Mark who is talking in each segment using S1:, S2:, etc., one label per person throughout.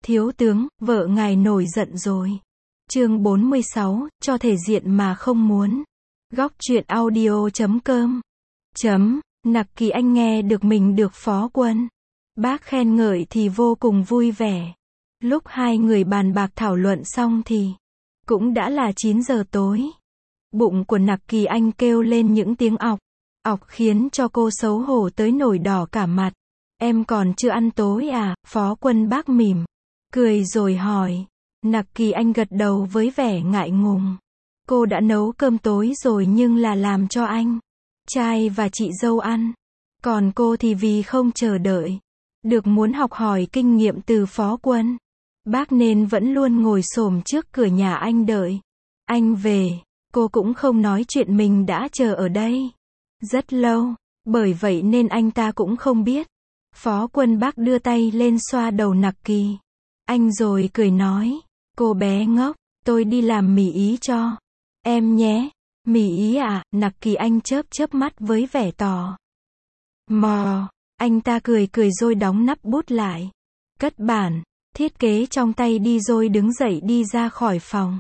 S1: Thiếu tướng, vợ ngài nổi giận rồi. Chương 46, cho thể diện mà không muốn. Góc truyện audio.com. Nặc Kỳ Anh nghe được mình được phó quân bác khen ngợi thì vô cùng vui vẻ. Lúc hai người bàn bạc thảo luận xong thì cũng đã là 9 giờ tối. Bụng của Nặc Kỳ Anh kêu lên những tiếng ọc, ọc khiến cho cô xấu hổ tới nổi đỏ cả mặt. Em còn chưa ăn tối à? Phó quân bác mỉm cười rồi hỏi. Nặc Kỳ Anh gật đầu với vẻ ngại ngùng. Cô đã nấu cơm tối rồi nhưng là làm cho anh trai và chị dâu ăn. Còn cô thì vì không chờ đợi được muốn học hỏi kinh nghiệm từ phó quân bác nên vẫn luôn ngồi xổm trước cửa nhà anh đợi anh về. Cô cũng không nói chuyện mình đã chờ ở đây rất lâu, bởi vậy nên anh ta cũng không biết. Phó quân bác đưa tay lên xoa đầu Nặc Kỳ Anh rồi cười nói, cô bé ngốc, tôi đi làm mì Ý cho em nhé. Mì Ý à? Nặc Kỳ Anh chớp chớp mắt với vẻ tò mò. Anh ta cười cười rồi đóng nắp bút lại, cất bản thiết kế trong tay đi rồi đứng dậy đi ra khỏi phòng.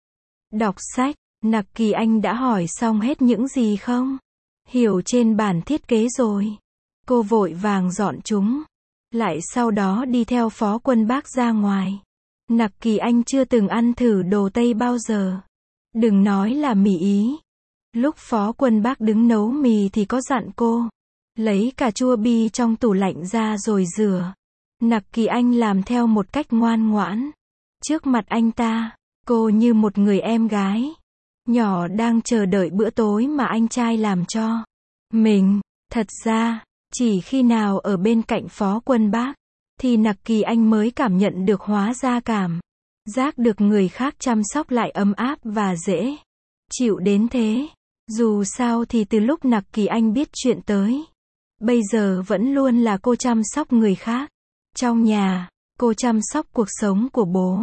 S1: Đọc sách. Nặc Kỳ Anh đã hỏi xong hết những gì không hiểu trên bản thiết kế rồi. Cô vội vàng dọn chúng lại, sau đó đi theo phó quân bác ra ngoài. Nặc Kỳ Anh chưa từng ăn thử đồ Tây bao giờ, đừng nói là mì Ý. Lúc phó quân bác đứng nấu mì thì có dặn cô lấy cà chua bi trong tủ lạnh ra rồi rửa. Nặc Kỳ Anh làm theo một cách ngoan ngoãn. Trước mặt anh ta, cô như một người em gái nhỏ đang chờ đợi bữa tối mà anh trai làm cho mình. Thật ra, chỉ khi nào ở bên cạnh phó quân bác thì Nặc Kỳ Anh mới cảm nhận được hóa ra cảm giác được người khác chăm sóc lại ấm áp và dễ chịu đến thế. Dù sao thì từ lúc Nặc Kỳ Anh biết chuyện tới bây giờ vẫn luôn là cô chăm sóc người khác. Trong nhà, cô chăm sóc cuộc sống của bố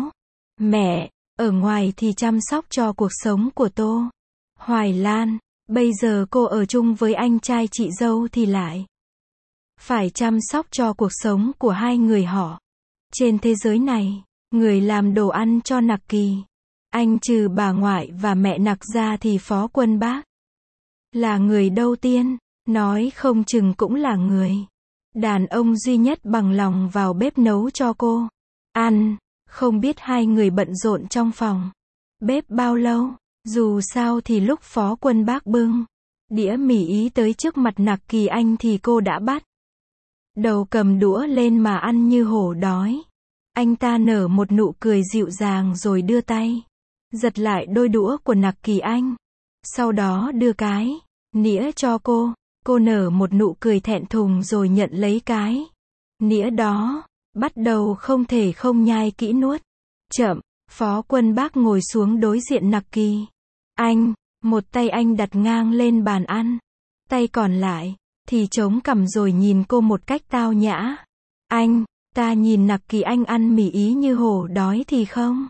S1: mẹ, ở ngoài thì chăm sóc cho cuộc sống của Tô Hoài Lan. Bây giờ cô ở chung với anh trai chị dâu thì lại phải chăm sóc cho cuộc sống của hai người họ. Trên thế giới này, người làm đồ ăn cho Nặc Kỳ Anh trừ bà ngoại và mẹ Nặc ra thì phó quân bác là người đầu tiên, nói không chừng cũng là người đàn ông duy nhất bằng lòng vào bếp nấu cho cô ăn. Không biết hai người bận rộn trong phòng bếp bao lâu. Dù sao thì lúc phó quân bác bưng đĩa mì Ý tới trước mặt Nặc Kỳ Anh thì cô đã bắt đầu cầm đũa lên mà ăn như hổ đói. Anh ta nở một nụ cười dịu dàng rồi đưa tay giật lại đôi đũa của Nặc Kỳ Anh, sau đó đưa cái nĩa cho cô. Cô nở một nụ cười thẹn thùng rồi nhận lấy cái nĩa đó, bắt đầu không thể không nhai kỹ nuốt chậm. Phó quân bác ngồi xuống đối diện Nặc Kỳ Anh, một tay anh đặt ngang lên bàn ăn, tay còn lại thì chống cằm rồi nhìn cô một cách tao nhã. Anh ta nhìn Nặc Kỳ Anh ăn mì Ý như hổ đói thì không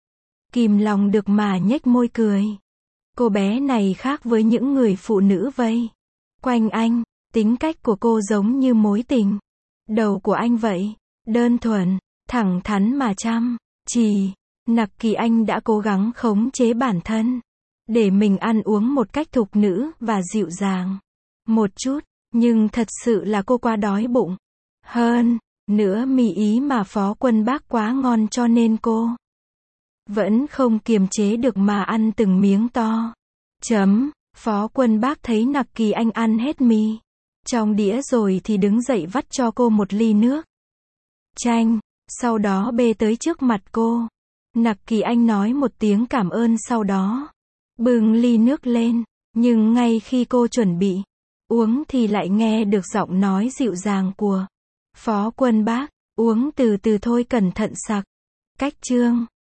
S1: kìm lòng được mà nhếch môi cười. Cô bé này khác với những người phụ nữ vây quanh anh. Tính cách của cô giống như mối tình đầu của anh vậy, đơn thuần, thẳng thắn mà chăm chỉ. Nặc Kỳ Anh đã cố gắng khống chế bản thân để mình ăn uống một cách thục nữ và dịu dàng một chút, nhưng thật sự là cô quá đói bụng. Hơn nữa mì Ý mà phó quân bác quá ngon cho nên cô vẫn không kiềm chế được mà ăn từng miếng to. Phó quân bác thấy Nặc Kỳ Anh ăn hết mì trong đĩa rồi thì đứng dậy vắt cho cô một ly nước chanh, sau đó bê tới trước mặt cô. Nặc Kỳ Anh nói một tiếng cảm ơn sau đó bưng ly nước lên, nhưng ngay khi cô chuẩn bị uống thì lại nghe được giọng nói dịu dàng của phó quân bác, uống từ từ thôi, cẩn thận sặc. Cách chương